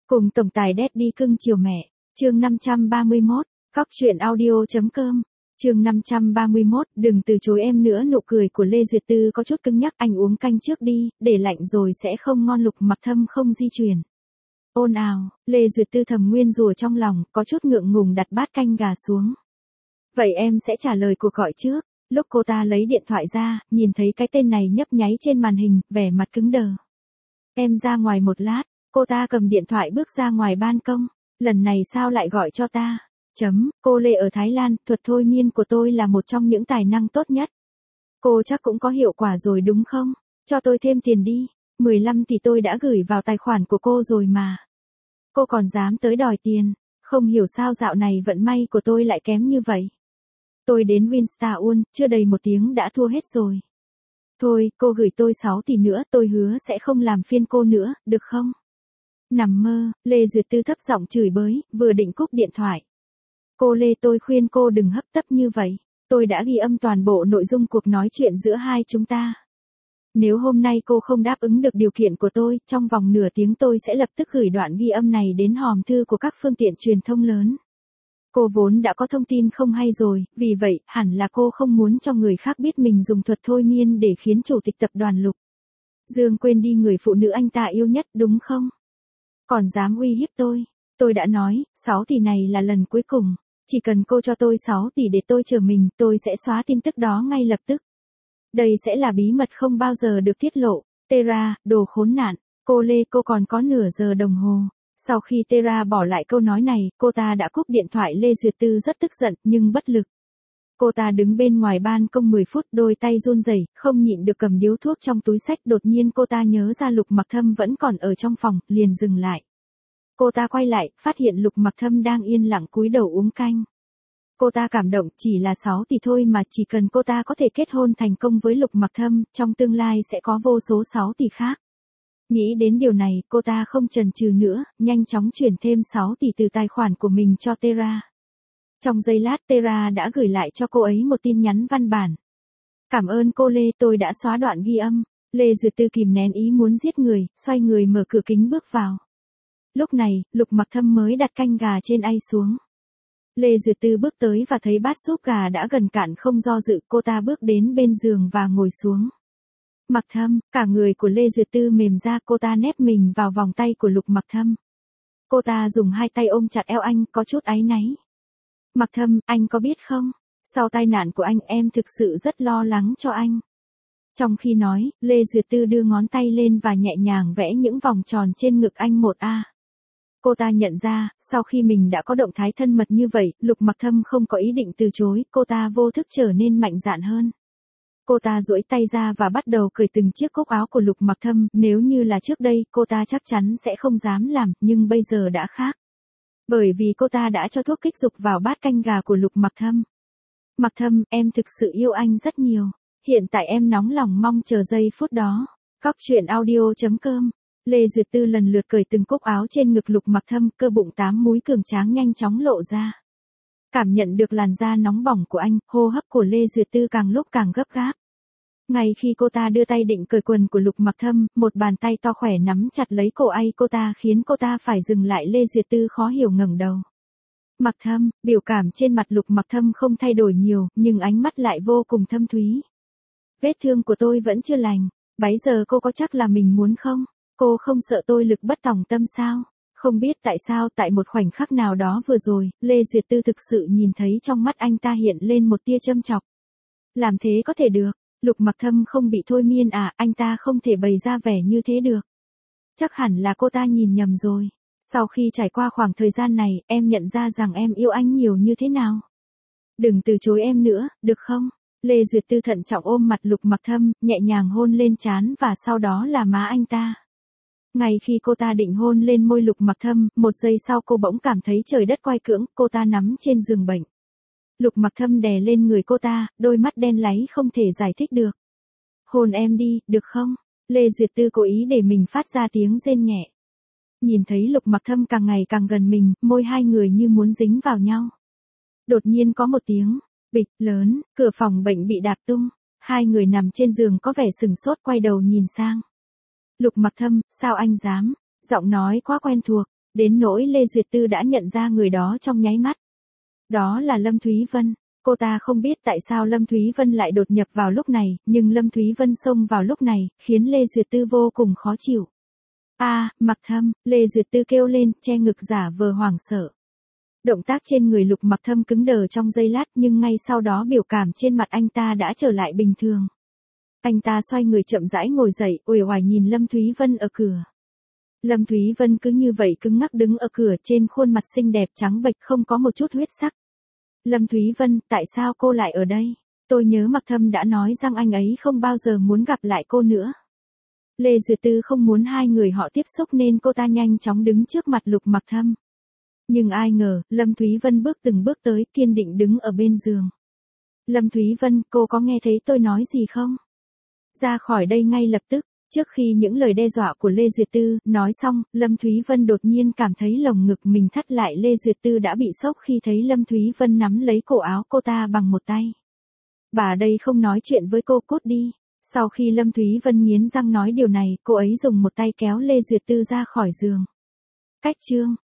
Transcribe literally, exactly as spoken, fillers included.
Cùng tổng tài Daddy cưng chiều mẹ, chương năm trăm ba mươi mốt, Cóc truyện audio.com, chương năm trăm ba mươi mốt, đừng từ chối em nữa. Nụ cười của Lê Duyệt Tư có chút cứng nhắc. Anh uống canh trước đi, để lạnh rồi sẽ không ngon. Lục Mặc Thâm không di chuyển. Ôn ào, Lê Duyệt Tư thầm nguyên rủa trong lòng, có chút ngượng ngùng đặt bát canh gà xuống. Vậy em sẽ trả lời cuộc gọi trước. Lúc cô ta lấy điện thoại ra, nhìn thấy cái tên này nhấp nháy trên màn hình, vẻ mặt cứng đờ. Em ra ngoài một lát. Cô ta cầm điện thoại bước ra ngoài ban công. Lần này sao lại gọi cho ta? Chấm, cô Lê ở Thái Lan, thuật thôi miên của tôi là một trong những tài năng tốt nhất. Cô chắc cũng có hiệu quả rồi đúng không? Cho tôi thêm tiền đi. mười lăm tỷ tôi đã gửi vào tài khoản của cô rồi mà. Cô còn dám tới đòi tiền. Không hiểu sao dạo này vận may của tôi lại kém như vậy. Tôi đến Winstar Uon, chưa đầy một tiếng đã thua hết rồi. Thôi, cô gửi tôi sáu tỷ nữa, tôi hứa sẽ không làm phiền cô nữa, được không? Nằm mơ, Lê Duyệt Tư thấp giọng chửi bới, vừa định cúp điện thoại. Cô Lê, tôi khuyên cô đừng hấp tấp như vậy. Tôi đã ghi âm toàn bộ nội dung cuộc nói chuyện giữa hai chúng ta. Nếu hôm nay cô không đáp ứng được điều kiện của tôi, trong vòng nửa tiếng tôi sẽ lập tức gửi đoạn ghi âm này đến hòm thư của các phương tiện truyền thông lớn. Cô vốn đã có thông tin không hay rồi, vì vậy, hẳn là cô không muốn cho người khác biết mình dùng thuật thôi miên để khiến chủ tịch tập đoàn Lục Dương quên đi người phụ nữ anh ta yêu nhất, đúng không? Còn dám uy hiếp tôi. Tôi đã nói, sáu tỷ này là lần cuối cùng. Chỉ cần cô cho tôi sáu tỷ để tôi chờ mình, tôi sẽ xóa tin tức đó ngay lập tức. Đây sẽ là bí mật không bao giờ được tiết lộ. Tera, đồ khốn nạn. Cô Lê, cô còn có nửa giờ đồng hồ. Sau khi Tera bỏ lại câu nói này, cô ta đã cúp điện thoại. Lê Duyệt Tư rất tức giận, nhưng bất lực. Cô ta đứng bên ngoài ban công mười phút, đôi tay run rẩy, không nhịn được cầm điếu thuốc trong túi xách. Đột nhiên cô ta nhớ ra Lục Mặc Thâm vẫn còn ở trong phòng, liền dừng lại. Cô ta quay lại, phát hiện Lục Mặc Thâm đang yên lặng cúi đầu uống canh. Cô ta cảm động, chỉ là sáu tỷ thôi mà, chỉ cần cô ta có thể kết hôn thành công với Lục Mặc Thâm, trong tương lai sẽ có vô số sáu tỷ khác. Nghĩ đến điều này, cô ta không chần chừ nữa, nhanh chóng chuyển thêm sáu tỷ từ tài khoản của mình cho Tera. Trong giây lát Tera đã gửi lại cho cô ấy một tin nhắn văn bản. Cảm ơn cô Lê, tôi đã xóa đoạn ghi âm. Lê Duyệt Tư kìm nén ý muốn giết người, xoay người mở cửa kính bước vào. Lúc này, Lục Mặc Thâm mới đặt canh gà trên ay xuống. Lê Duyệt Tư bước tới và thấy bát súp gà đã gần cạn, không do dự, cô ta bước đến bên giường và ngồi xuống. Mặc Thâm, cả người của Lê Duyệt Tư mềm ra, cô ta nép mình vào vòng tay của Lục Mặc Thâm. Cô ta dùng hai tay ôm chặt eo anh, có chút áy náy. Mặc Thâm, anh có biết không? Sau tai nạn của anh, em thực sự rất lo lắng cho anh. Trong khi nói, Lê Duyệt Tư đưa ngón tay lên và nhẹ nhàng vẽ những vòng tròn trên ngực anh. Một a. Cô ta nhận ra, sau khi mình đã có động thái thân mật như vậy, Lục Mặc Thâm không có ý định từ chối, cô ta vô thức trở nên mạnh dạn hơn. Cô ta duỗi tay ra và bắt đầu cởi từng chiếc cúc áo của Lục Mặc Thâm, nếu như là trước đây, cô ta chắc chắn sẽ không dám làm, nhưng bây giờ đã khác. Bởi vì cô ta đã cho thuốc kích dục vào bát canh gà của Lục Mặc Thâm. Mặc Thâm, em thực sự yêu anh rất nhiều. Hiện tại em nóng lòng mong chờ giây phút đó. Cóc truyện audio.com. Lê Duyệt Tư lần lượt cởi từng cúc áo trên ngực Lục Mặc Thâm, cơ bụng tám múi cường tráng nhanh chóng lộ ra. Cảm nhận được làn da nóng bỏng của anh, hô hấp của Lê Duyệt Tư càng lúc càng gấp gáp. Ngay khi cô ta đưa tay định cởi quần của Lục Mặc Thâm, một bàn tay to khỏe nắm chặt lấy cổ ay cô ta, khiến cô ta phải dừng lại. Lê Duyệt Tư khó hiểu ngẩng đầu. Mặc Thâm, biểu cảm trên mặt Lục Mặc Thâm không thay đổi nhiều, nhưng ánh mắt lại vô cùng thâm thúy. Vết thương của tôi vẫn chưa lành, bấy giờ cô có chắc là mình muốn không? Cô không sợ tôi lực bất tòng tâm sao? Không biết tại sao, tại một khoảnh khắc nào đó vừa rồi, Lê Duyệt Tư thực sự nhìn thấy trong mắt anh ta hiện lên một tia châm chọc. Làm thế có thể được, Lục Mặc Thâm không bị thôi miên à, anh ta không thể bày ra vẻ như thế được. Chắc hẳn là cô ta nhìn nhầm rồi. Sau khi trải qua khoảng thời gian này, em nhận ra rằng em yêu anh nhiều như thế nào. Đừng từ chối em nữa, được không? Lê Duyệt Tư thận trọng ôm mặt Lục Mặc Thâm, nhẹ nhàng hôn lên trán và sau đó là má anh ta. Ngay khi cô ta định hôn lên môi Lục Mặc Thâm, một giây sau cô bỗng cảm thấy trời đất quay cưỡng, cô ta nằm trên giường bệnh. Lục Mặc Thâm đè lên người cô ta, đôi mắt đen láy không thể giải thích được. Hôn em đi, được không? Lê Duyệt Tư cố ý để mình phát ra tiếng rên nhẹ. Nhìn thấy Lục Mặc Thâm càng ngày càng gần mình, môi hai người như muốn dính vào nhau. Đột nhiên có một tiếng bịch lớn, cửa phòng bệnh bị đạp tung. Hai người nằm trên giường có vẻ sừng sốt, quay đầu nhìn sang. Lục Mặc Thâm, sao anh dám? Giọng nói quá quen thuộc. Đến nỗi Lê Duyệt Tư đã nhận ra người đó trong nháy mắt. Đó là Lâm Thúy Vân. Cô ta không biết tại sao Lâm Thúy Vân lại đột nhập vào lúc này, nhưng Lâm Thúy Vân xông vào lúc này, khiến Lê Duyệt Tư vô cùng khó chịu. A, à, Mặc Thâm, Lê Duyệt Tư kêu lên, che ngực giả vờ hoảng sợ. Động tác trên người Lục Mặc Thâm cứng đờ trong giây lát, nhưng ngay sau đó biểu cảm trên mặt anh ta đã trở lại bình thường. Anh ta xoay người chậm rãi ngồi dậy, uể oải nhìn Lâm Thúy Vân ở cửa. Lâm Thúy Vân cứ như vậy cứng ngắc đứng ở cửa, trên khuôn mặt xinh đẹp trắng bệch không có một chút huyết sắc. Lâm Thúy Vân, tại sao cô lại ở đây? Tôi nhớ Mặc Thâm đã nói rằng anh ấy không bao giờ muốn gặp lại cô nữa. Lê Duyệt Tư không muốn hai người họ tiếp xúc nên cô ta nhanh chóng đứng trước mặt Lục Mặc Thâm. Nhưng ai ngờ, Lâm Thúy Vân bước từng bước tới, kiên định đứng ở bên giường. Lâm Thúy Vân, cô có nghe thấy tôi nói gì không? Ra khỏi đây ngay lập tức. Trước khi những lời đe dọa của Lê Duyệt Tư nói xong, Lâm Thúy Vân đột nhiên cảm thấy lồng ngực mình thắt lại. Lê Duyệt Tư đã bị sốc khi thấy Lâm Thúy Vân nắm lấy cổ áo cô ta bằng một tay. Bà đây không nói chuyện với cô, cút đi. Sau khi Lâm Thúy Vân nghiến răng nói điều này, cô ấy dùng một tay kéo Lê Duyệt Tư ra khỏi giường. Cách chương